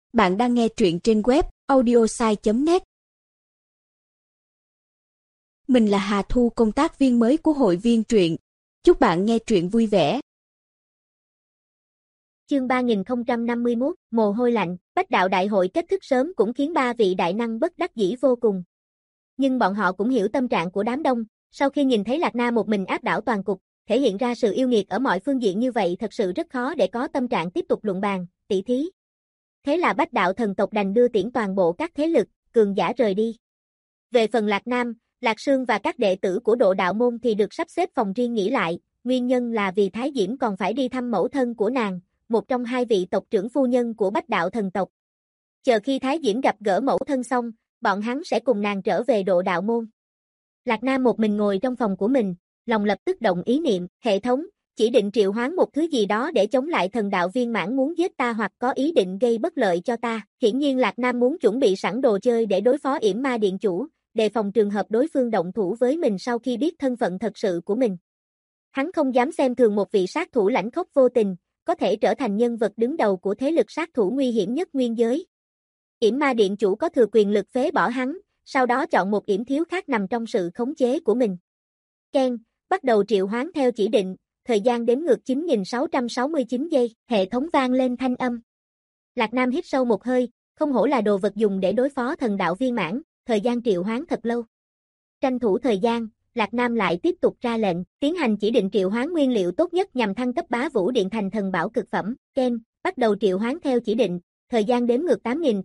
Bạn đang nghe truyện trên web audiosai.net. Mình là Hà Thu, công tác viên mới của hội viên truyện. Chúc bạn nghe truyện vui vẻ. Chương 3051, mồ hôi lạnh. Bách đạo đại hội kết thúc sớm cũng khiến ba vị đại năng bất đắc dĩ vô cùng. Nhưng bọn họ cũng hiểu tâm trạng của đám đông, sau khi nhìn thấy Lạc Nam một mình áp đảo toàn cục, thể hiện ra sự yêu nghiệt ở mọi phương diện như vậy, thật sự rất khó để có tâm trạng tiếp tục luận bàn, tỷ thí. Thế là Bách đạo thần tộc đành đưa tiễn toàn bộ các thế lực, cường giả rời đi. Về phần Lạc Nam, Lạc Sương và các đệ tử của Độ Đạo môn thì được sắp xếp phòng riêng nghỉ lại, nguyên nhân là vì Thái Diễm còn phải đi thăm mẫu thân của nàng, một trong hai vị tộc trưởng phu nhân của Bách đạo thần tộc. Chờ khi Thái Diễm gặp gỡ mẫu thân xong, bọn hắn sẽ cùng nàng trở về Độ Đạo môn. Lạc Nam một mình ngồi trong phòng của mình, lòng lập tức động ý niệm, hệ thống, chỉ định triệu hoán một thứ gì đó để chống lại thần đạo viên mãn muốn giết ta hoặc có ý định gây bất lợi cho ta. Hiển nhiên Lạc Nam muốn chuẩn bị sẵn đồ chơi để đối phó yểm ma điện chủ, đề phòng trường hợp đối phương động thủ với mình sau khi biết thân phận thật sự của mình. Hắn không dám xem thường một vị sát thủ lãnh khốc vô tình, có thể trở thành nhân vật đứng đầu của thế lực sát thủ nguy hiểm nhất nguyên giới. Yểm ma điện chủ có thừa quyền lực phế bỏ hắn, sau đó chọn một yểm thiếu khác nằm trong sự khống chế của mình. Ken, bắt đầu triệu hoán theo chỉ định, thời gian đếm ngược 9669 giây, hệ thống vang lên thanh âm. Lạc Nam hít sâu một hơi, không hổ là đồ vật dùng để đối phó thần đạo viên mãn, thời gian triệu hoán thật lâu. Tranh thủ thời gian, Lạc Nam lại tiếp tục ra lệnh, tiến hành chỉ định triệu hoán nguyên liệu tốt nhất nhằm thăng cấp Bá Vũ Điện thành thần bảo cực phẩm. Ken, bắt đầu triệu hoán theo chỉ định, thời gian đếm ngược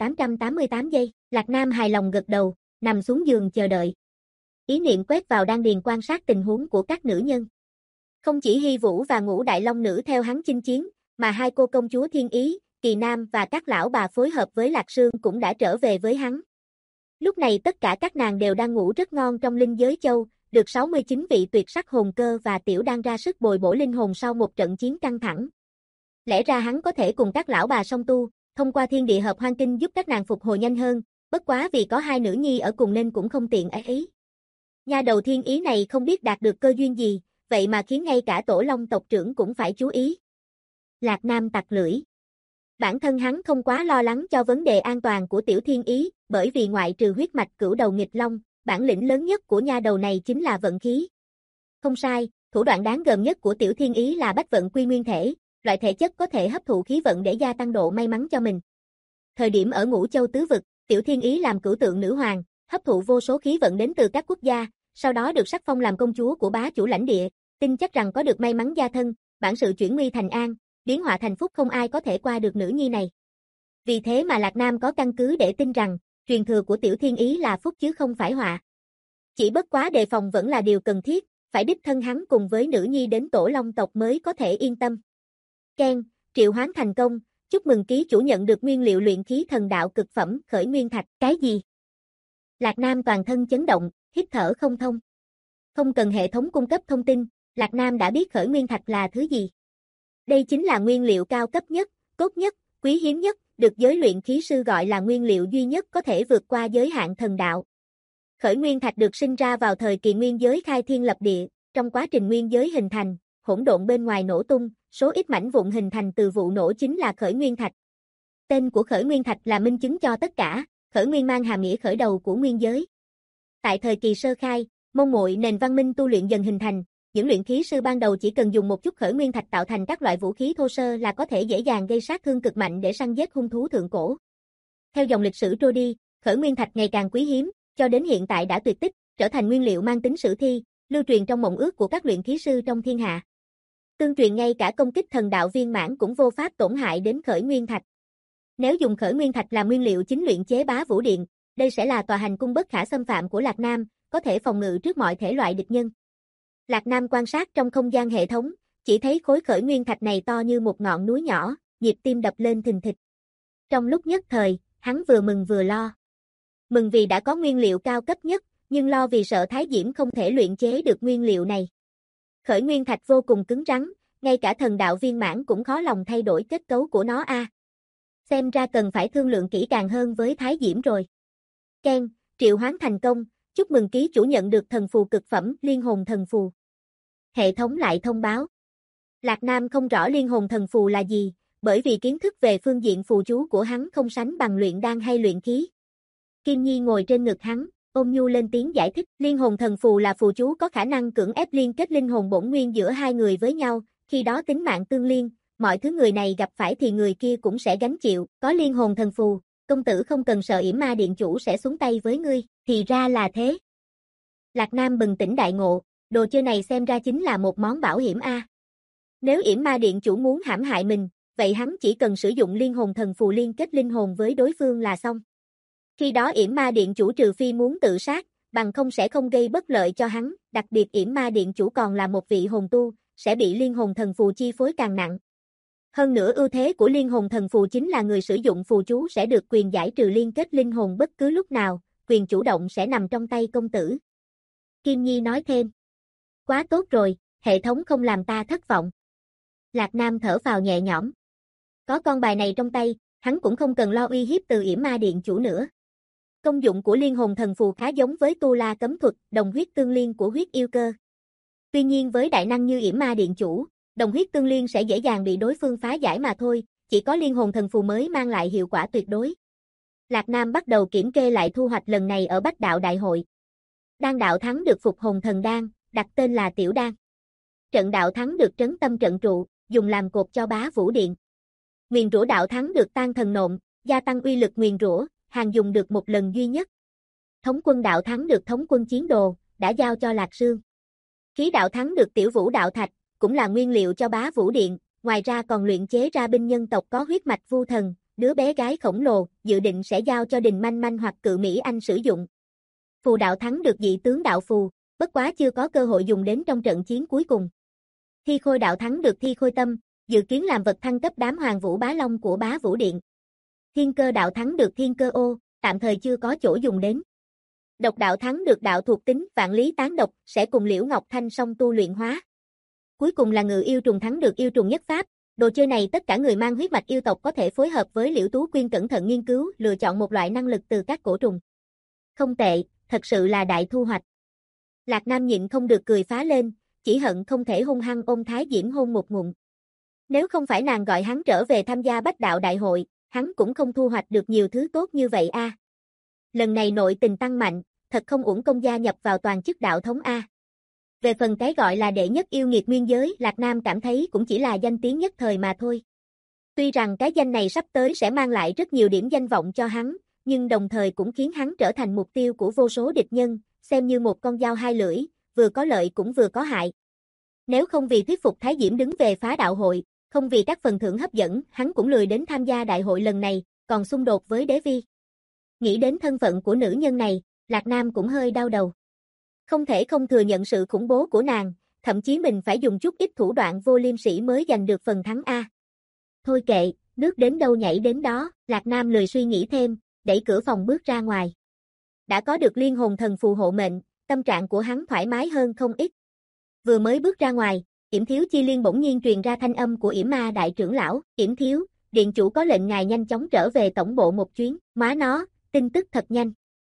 8888 giây. Lạc Nam hài lòng gật đầu, nằm xuống giường chờ đợi. Ý niệm quét vào đan điền quan sát tình huống của các nữ nhân. Không chỉ Hy Vũ và Ngũ Đại Long Nữ theo hắn chinh chiến, mà hai cô công chúa Thiên Ý, Kỳ Nam và các lão bà phối hợp với Lạc Sương cũng đã trở về với hắn. Lúc này tất cả các nàng đều đang ngủ rất ngon trong linh giới châu, được 69 vị tuyệt sắc hồn cơ và tiểu đang ra sức bồi bổ linh hồn sau một trận chiến căng thẳng. Lẽ ra hắn có thể cùng các lão bà song tu, thông qua thiên địa hợp hoan kinh giúp các nàng phục hồi nhanh hơn, bất quá vì có hai nữ nhi ở cùng nên cũng không tiện ấy. Nha đầu Thiên Ý này không biết đạt được cơ duyên gì, vậy mà khiến ngay cả Tổ Long tộc trưởng cũng phải chú ý. Lạc Nam tặc lưỡi. Bản thân hắn không quá lo lắng cho vấn đề an toàn của Tiểu Thiên Ý, bởi vì ngoại trừ huyết mạch cửu đầu nghịch long, bản lĩnh lớn nhất của nha đầu này chính là vận khí. Không sai, thủ đoạn đáng gờm nhất của Tiểu Thiên Ý là bách vận quy nguyên thể, loại thể chất có thể hấp thụ khí vận để gia tăng độ may mắn cho mình. Thời điểm ở Ngũ Châu tứ vực, Tiểu Thiên Ý làm cửu tượng nữ hoàng, hấp thụ vô số khí vận đến từ các quốc gia, sau đó được sắc phong làm công chúa của bá chủ lãnh địa, tin chắc rằng có được may mắn gia thân, bản sự chuyển nguy thành an, biến họa thành phúc, không ai có thể qua được nữ nhi này. Vì thế mà Lạc Nam có căn cứ để tin rằng, truyền thừa của Tiểu Thiên Ý là phúc chứ không phải họa. Chỉ bất quá đề phòng vẫn là điều cần thiết, phải đích thân hắn cùng với nữ nhi đến Tổ Long tộc mới có thể yên tâm. Ken, triệu hoán thành công, chúc mừng ký chủ nhận được nguyên liệu luyện khí thần đạo cực phẩm Khởi Nguyên Thạch. Cái gì? Lạc Nam toàn thân chấn động, hít thở không thông. Không cần hệ thống cung cấp thông tin, Lạc Nam đã biết Khởi Nguyên Thạch là thứ gì. Đây chính là nguyên liệu cao cấp nhất, tốt nhất, quý hiếm nhất, được giới luyện khí sư gọi là nguyên liệu duy nhất có thể vượt qua giới hạn thần đạo. Khởi Nguyên Thạch được sinh ra vào thời kỳ nguyên giới khai thiên lập địa, trong quá trình nguyên giới hình thành, hỗn độn bên ngoài nổ tung, số ít mảnh vụn hình thành từ vụ nổ chính là Khởi Nguyên Thạch. Tên của Khởi Nguyên Thạch là minh chứng cho tất cả, Khởi Nguyên mang hàm nghĩa khởi đầu của nguyên giới. Tại thời kỳ sơ khai, mông muội nền văn minh tu luyện dần hình thành, những luyện khí sư ban đầu chỉ cần dùng một chút Khởi Nguyên Thạch tạo thành các loại vũ khí thô sơ là có thể dễ dàng gây sát thương cực mạnh để săn giết hung thú thượng cổ. Theo dòng lịch sử trôi đi, Khởi Nguyên Thạch ngày càng quý hiếm, cho đến hiện tại đã tuyệt tích, trở thành nguyên liệu mang tính sử thi, lưu truyền trong mộng ước của các luyện khí sư trong thiên hạ. Tương truyền ngay cả công kích thần đạo viên mãn cũng vô pháp tổn hại đến Khởi Nguyên Thạch. Nếu dùng Khởi Nguyên Thạch làm nguyên liệu chính luyện chế Bá Vũ Điện, đây sẽ là tòa hành cung bất khả xâm phạm của Lạc Nam, có thể phòng ngự trước mọi thể loại địch nhân. Lạc Nam quan sát trong không gian hệ thống, chỉ thấy khối Khởi Nguyên Thạch này to như một ngọn núi nhỏ, nhịp tim đập lên thình thịch. Trong lúc nhất thời, hắn vừa mừng vừa lo. Mừng vì đã có nguyên liệu cao cấp nhất, nhưng lo vì sợ Thái Diễm không thể luyện chế được nguyên liệu này. Khởi Nguyên Thạch vô cùng cứng rắn, ngay cả thần đạo viên mãn cũng khó lòng thay đổi kết cấu của nó a. Xem ra cần phải thương lượng kỹ càng hơn với Thái Diễm rồi. Ken, triệu hoán thành công, chúc mừng ký chủ nhận được thần phù cực phẩm Liên Hồn Thần Phù. Hệ thống lại thông báo. Lạc Nam không rõ Liên Hồn Thần Phù là gì, bởi vì kiến thức về phương diện phù chú của hắn không sánh bằng luyện đan hay luyện khí. Kim Nhi ngồi trên ngực hắn, ôm nhu lên tiếng giải thích, liên hồn thần phù là phù chú có khả năng cưỡng ép liên kết linh hồn bổn nguyên giữa hai người với nhau, khi đó tính mạng tương liên, mọi thứ người này gặp phải thì người kia cũng sẽ gánh chịu, có liên hồn thần phù, công tử không cần sợ Yểm Ma Điện chủ sẽ xuống tay với ngươi, thì ra là thế. Lạc Nam bừng tỉnh đại ngộ, đồ chơi này xem ra chính là một món bảo hiểm a. Nếu Yểm Ma Điện chủ muốn hãm hại mình, vậy hắn chỉ cần sử dụng liên hồn thần phù liên kết linh hồn với đối phương là xong. Khi đó Yểm Ma Điện chủ trừ phi muốn tự sát, bằng không sẽ không gây bất lợi cho hắn, đặc biệt Yểm Ma Điện chủ còn là một vị hồn tu, sẽ bị liên hồn thần phù chi phối càng nặng. Hơn nữa ưu thế của liên hồn thần phù chính là người sử dụng phù chú sẽ được quyền giải trừ liên kết linh hồn bất cứ lúc nào, quyền chủ động sẽ nằm trong tay công tử. Kim Nhi nói thêm. Quá tốt rồi, hệ thống không làm ta thất vọng. Lạc Nam thở phào nhẹ nhõm. Có con bài này trong tay, hắn cũng không cần lo uy hiếp từ Yểm Ma Điện chủ nữa. Công dụng của liên hồn thần phù khá giống với tu la cấm thuật, đồng huyết tương liên của huyết yêu cơ. Tuy nhiên với đại năng như Yểm Ma Điện chủ, đồng huyết tương liên sẽ dễ dàng bị đối phương phá giải mà thôi, chỉ có liên hồn thần phù mới mang lại hiệu quả tuyệt đối. Lạc Nam bắt đầu kiểm kê lại thu hoạch lần này ở Bách Đạo Đại hội. Đan đạo thắng được Phục Hồn Thần Đan, đặt tên là Tiểu Đan. Trận đạo thắng được Trấn Tâm Trận Trụ, dùng làm cột cho Bá Vũ Điện. Nguyền rủa đạo thắng được Tan Thần Nộm, gia tăng uy lực nguyền rủa, hàng dùng được một lần duy nhất. Thống quân đạo thắng được Thống quân chiến đồ, đã giao cho Lạc Sương. Khí đạo thắng được Tiểu Vũ Đạo Thạch, cũng là nguyên liệu cho Bá Vũ Điện, ngoài ra còn luyện chế ra binh nhân tộc có huyết mạch Vu Thần, đứa bé gái khổng lồ, dự định sẽ giao cho Đình Manh Manh hoặc Cự Mỹ Anh sử dụng. Phù đạo thắng được Dị Tướng Đạo Phù, bất quá chưa có cơ hội dùng đến trong trận chiến cuối cùng. Thi Khôi đạo thắng được Thi Khôi Tâm, dự kiến làm vật thăng cấp đám Hoàng Vũ Bá Long của Bá Vũ Điện. Thiên Cơ đạo thắng được Thiên Cơ Ô, tạm thời chưa có chỗ dùng đến. Độc đạo thắng được đạo thuộc tính Vạn Lý Tán Độc, sẽ cùng Liễu Ngọc Thanh song tu luyện hóa. Cuối cùng là Ngự Yêu Trùng thắng được Yêu Trùng Nhất Pháp, đồ chơi này tất cả người mang huyết mạch yêu tộc có thể phối hợp với Liễu Tú Quyên cẩn thận nghiên cứu, lựa chọn một loại năng lực từ các cổ trùng. Không tệ, thật sự là đại thu hoạch. Lạc Nam nhịn không được cười phá lên, chỉ hận không thể hung hăng ôm Thái Diễm hôn một ngụm. Nếu không phải nàng gọi hắn trở về tham gia Bách Đạo Đại hội, hắn cũng không thu hoạch được nhiều thứ tốt như vậy a. Lần này nội tình tăng mạnh, thật không uổng công gia nhập vào toàn chức đạo thống a. Về phần cái gọi là đệ nhất yêu nghiệt nguyên giới, Lạc Nam cảm thấy cũng chỉ là danh tiếng nhất thời mà thôi. Tuy rằng cái danh này sắp tới sẽ mang lại rất nhiều điểm danh vọng cho hắn, nhưng đồng thời cũng khiến hắn trở thành mục tiêu của vô số địch nhân, xem như một con dao hai lưỡi, vừa có lợi cũng vừa có hại. Nếu không vì thuyết phục Thái Diễm đứng về phá đạo hội, không vì các phần thưởng hấp dẫn, hắn cũng lười đến tham gia đại hội lần này, còn xung đột với Đế Vi. Nghĩ đến thân phận của nữ nhân này, Lạc Nam cũng hơi đau đầu. Không thể không thừa nhận sự khủng bố của nàng, thậm chí mình phải dùng chút ít thủ đoạn vô liêm sỉ mới giành được phần thắng A. Thôi kệ, nước đến đâu nhảy đến đó, Lạc Nam lười suy nghĩ thêm, đẩy cửa phòng bước ra ngoài. Đã có được liên hồn thần phù hộ mệnh, tâm trạng của hắn thoải mái hơn không ít. Vừa mới bước ra ngoài, Yểm Thiếu Chi Liên bỗng nhiên truyền ra thanh âm của Yểm Ma đại trưởng lão, Yểm Thiếu, điện chủ có lệnh ngài nhanh chóng trở về tổng bộ một chuyến, má nó, tin tức thật nhanh.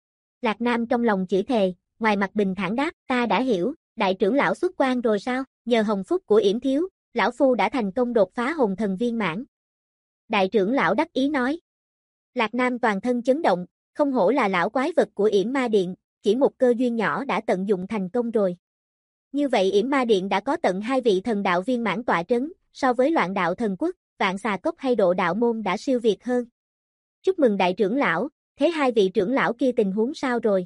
Lạc Nam trong lòng chửi thề, ngoài mặt bình thản đáp, ta đã hiểu, đại trưởng lão xuất quan rồi sao, nhờ hồng phúc của Yểm Thiếu, lão phu đã thành công đột phá hồn thần viên mãn. Đại trưởng lão đắc ý nói. Lạc Nam toàn thân chấn động, không hổ là lão quái vật của Yểm Ma Điện, chỉ một cơ duyên nhỏ đã tận dụng thành công rồi. Như vậy Yểm Ma Điện đã có tận 2 vị thần đạo viên mãn tọa trấn, so với Loạn Đạo Thần Quốc, Vạn Xà Cốc hay Độ Đạo Môn đã siêu việt hơn. Chúc mừng đại trưởng lão, thế 2 vị trưởng lão kia tình huống sao rồi?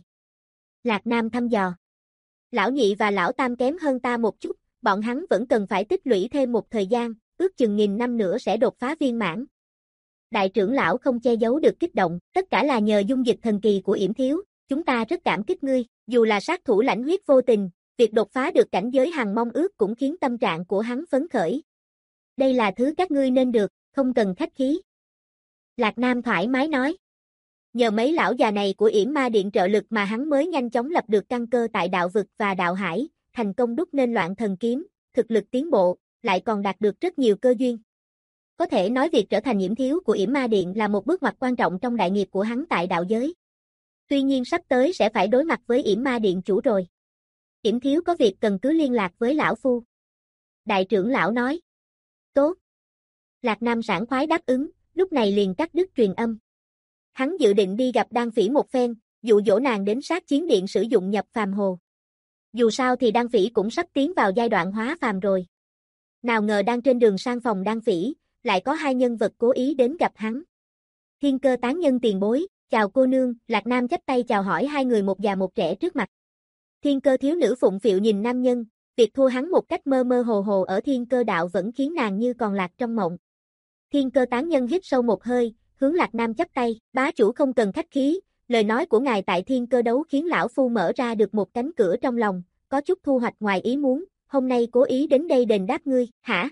Lạc Nam thăm dò. Lão nhị và lão tam kém hơn ta một chút, bọn hắn vẫn cần phải tích lũy thêm một thời gian, ước chừng 1000 năm nữa sẽ đột phá viên mãn. Đại trưởng lão không che giấu được kích động, tất cả là nhờ dung dịch thần kỳ của Yểm Thiếu, chúng ta rất cảm kích ngươi, dù là sát thủ lãnh huyết vô tình, việc đột phá được cảnh giới hằng mong ước cũng khiến tâm trạng của hắn phấn khởi. Đây là thứ các ngươi nên được, không cần khách khí. Lạc Nam thoải mái nói. Nhờ mấy lão già này của Yểm Ma Điện trợ lực mà hắn mới nhanh chóng lập được căn cơ tại đạo vực và đạo hải, thành công đúc nên Loạn Thần Kiếm, thực lực tiến bộ, lại còn đạt được rất nhiều cơ duyên. Có thể nói việc trở thành Yểm Thiếu của Yểm Ma Điện là một bước ngoặt quan trọng trong đại nghiệp của hắn tại đạo giới. Tuy nhiên sắp tới sẽ phải đối mặt với Yểm Ma Điện chủ rồi. Yểm Thiếu có việc cần cứ liên lạc với lão phu. Đại trưởng lão nói. Tốt. Lạc Nam sảng khoái đáp ứng, lúc này liền cắt đứt truyền âm. Hắn dự định đi gặp Đan Phỉ một phen, dụ dỗ nàng đến sát chiến điện sử dụng nhập phàm hồ. Dù sao thì Đan Phỉ cũng sắp tiến vào giai đoạn hóa phàm rồi. Nào ngờ đang trên đường sang phòng Đan Phỉ, lại có hai nhân vật cố ý đến gặp hắn. Thiên Cơ tán nhân tiền bối, chào cô nương, Lạc Nam chắp tay chào hỏi hai người một già một trẻ trước mặt. Thiên Cơ thiếu nữ phụng phịu nhìn nam nhân, việc thua hắn một cách mơ mơ hồ hồ ở Thiên Cơ đạo vẫn khiến nàng như còn lạc trong mộng. Thiên Cơ tán nhân hít sâu một hơi, hướng Lạc Nam chắp tay, bá chủ không cần khách khí, lời nói của ngài tại Thiên Cơ đấu khiến lão phu mở ra được một cánh cửa trong lòng, có chút thu hoạch ngoài ý muốn, hôm nay cố ý đến đây đền đáp ngươi, hả?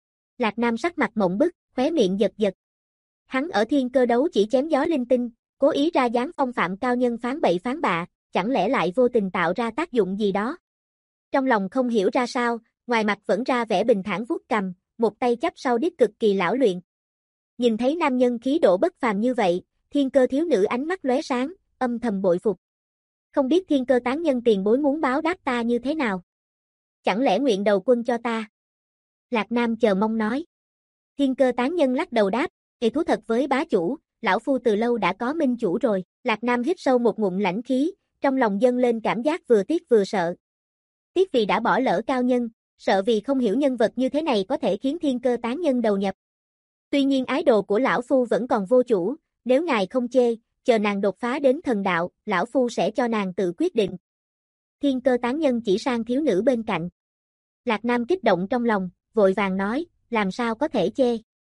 Lạc Nam sắc mặt mộng bức, khóe miệng giật giật. Hắn ở Thiên Cơ đấu chỉ chém gió linh tinh, cố ý ra dáng phong phạm cao nhân phán bậy phán bạ, chẳng lẽ lại vô tình tạo ra tác dụng gì đó? Trong lòng không hiểu ra sao, ngoài mặt vẫn ra vẻ bình thản vuốt cầm, một tay chắp sau điếc cực kỳ lão luyện. Nhìn thấy nam nhân khí độ bất phàm như vậy, Thiên Cơ thiếu nữ ánh mắt lóe sáng, âm thầm bội phục. Không biết Thiên Cơ tán nhân tiền bối muốn báo đáp ta như thế nào? Chẳng lẽ nguyện đầu quân cho ta? Lạc Nam chờ mong nói. Thiên Cơ tán nhân lắc đầu đáp, kỳ thú thật với bá chủ, lão phu từ lâu đã có minh chủ rồi. Lạc Nam hít sâu một ngụm lãnh khí, trong lòng dâng lên cảm giác vừa tiếc vừa sợ. Tiếc vì đã bỏ lỡ cao nhân, sợ vì không hiểu nhân vật như thế này có thể khiến Thiên Cơ tán nhân đầu nhập. Tuy nhiên ái đồ của lão phu vẫn còn vô chủ, nếu ngài không chê, chờ nàng đột phá đến thần đạo, lão phu sẽ cho nàng tự quyết định. Thiên Cơ tán nhân chỉ sang thiếu nữ bên cạnh. Lạc Nam kích động trong lòng, vội vàng nói, làm sao có thể chê.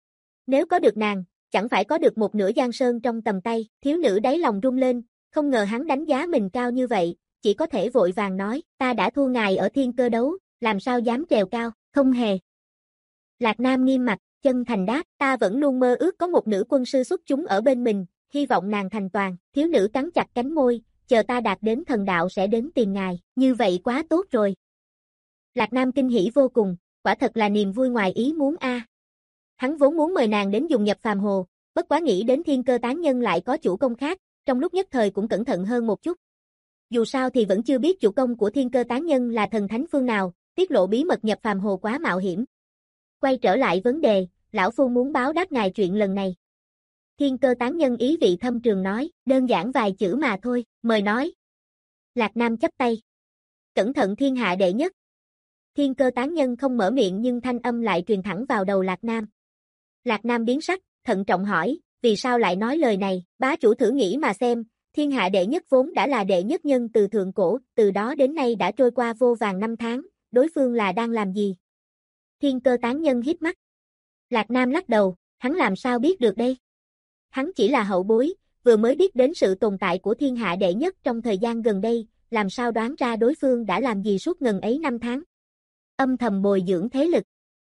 Nếu có được nàng, chẳng phải có được một nửa giang sơn trong tầm tay, thiếu nữ đáy lòng rung lên, không ngờ hắn đánh giá mình cao như vậy, chỉ có thể vội vàng nói, ta đã thua ngài ở Thiên Cơ đấu, làm sao dám trèo cao, không hề. Lạc Nam nghiêm mặt, chân thành đáp, ta vẫn luôn mơ ước có một nữ quân sư xuất chúng ở bên mình, hy vọng nàng thành toàn, thiếu nữ cắn chặt cánh môi, chờ ta đạt đến thần đạo sẽ đến tìm ngài, như vậy quá tốt rồi. Lạc Nam kinh hỉ vô cùng, quả thật là niềm vui ngoài ý muốn a. Hắn vốn muốn mời nàng đến dùng nhập phàm hồ, bất quá nghĩ đến Thiên Cơ tán nhân lại có chủ công khác, trong lúc nhất thời cũng cẩn thận hơn một chút. Dù sao thì vẫn chưa biết chủ công của Thiên Cơ tán nhân là thần thánh phương nào, tiết lộ bí mật nhập phàm hồ quá mạo hiểm. Quay trở lại vấn đề, lão phu muốn báo đáp ngài chuyện lần này. Thiên Cơ tán nhân ý vị thâm trường nói, đơn giản vài chữ mà thôi, mời nói. Lạc Nam chắp tay. Cẩn thận thiên hạ đệ nhất. Thiên Cơ tán nhân không mở miệng nhưng thanh âm lại truyền thẳng vào đầu Lạc Nam. Lạc Nam biến sắc, thận trọng hỏi, vì sao lại nói lời này, bá chủ thử nghĩ mà xem, thiên hạ đệ nhất vốn đã là đệ nhất nhân từ thượng cổ, từ đó đến nay đã trôi qua vô vàn năm tháng, đối phương là đang làm gì? Thiên Cơ tán nhân hít mắt. Lạc Nam lắc đầu, hắn làm sao biết được đây? Hắn chỉ là hậu bối, vừa mới biết đến sự tồn tại của thiên hạ đệ nhất trong thời gian gần đây, làm sao đoán ra đối phương đã làm gì suốt ngần ấy năm tháng? Âm thầm bồi dưỡng thế lực.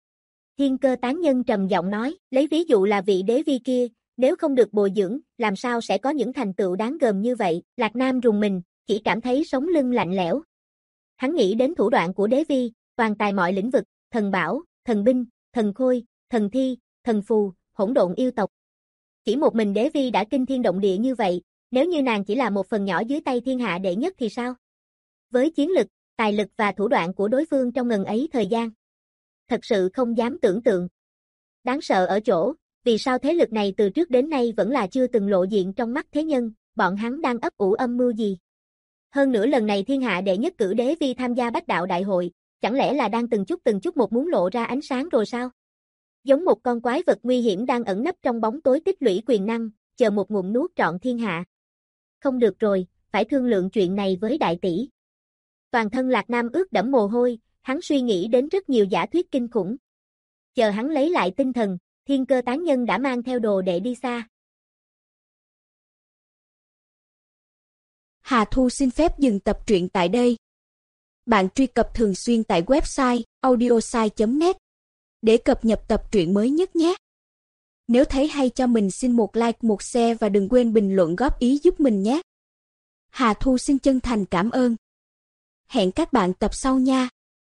Thiên Cơ tán nhân trầm giọng nói, lấy ví dụ là vị đế vi kia, nếu không được bồi dưỡng, làm sao sẽ có những thành tựu đáng gờm như vậy? Lạc Nam rùng mình, chỉ cảm thấy sống lưng lạnh lẽo. Hắn nghĩ đến thủ đoạn của đế vi, toàn tài mọi lĩnh vực, thần bảo, thần binh, thần khôi, thần thi, thần phù, hỗn độn yêu tộc. Chỉ một mình đế vi đã kinh thiên động địa như vậy, nếu như nàng chỉ là một phần nhỏ dưới tay thiên hạ đệ nhất thì sao? Với chiến lực, tài lực và thủ đoạn của đối phương trong ngần ấy thời gian, thật sự không dám tưởng tượng. Đáng sợ ở chỗ, vì sao thế lực này từ trước đến nay vẫn là chưa từng lộ diện trong mắt thế nhân, bọn hắn đang ấp ủ âm mưu gì? Hơn nữa lần này thiên hạ đệ nhất cử đế vi tham gia bách đạo đại hội, chẳng lẽ là đang từng chút một muốn lộ ra ánh sáng rồi sao? Giống một con quái vật nguy hiểm đang ẩn nấp trong bóng tối tích lũy quyền năng, chờ một ngụm nuốt trọn thiên hạ. Không được rồi, phải thương lượng chuyện này với đại tỷ. Toàn thân Lạc Nam ướt đẫm mồ hôi, hắn suy nghĩ đến rất nhiều giả thuyết kinh khủng. Chờ hắn lấy lại tinh thần, Thiên Cơ tán nhân đã mang theo đồ đệ đi xa. Hà Thu xin phép dừng tập truyện tại đây. Bạn truy cập thường xuyên tại website audiosai.net để cập nhật tập truyện mới nhất nhé. Nếu thấy hay cho mình xin một like, một share và đừng quên bình luận góp ý giúp mình nhé. Hà Thu xin chân thành cảm ơn. Hẹn các bạn tập sau nha.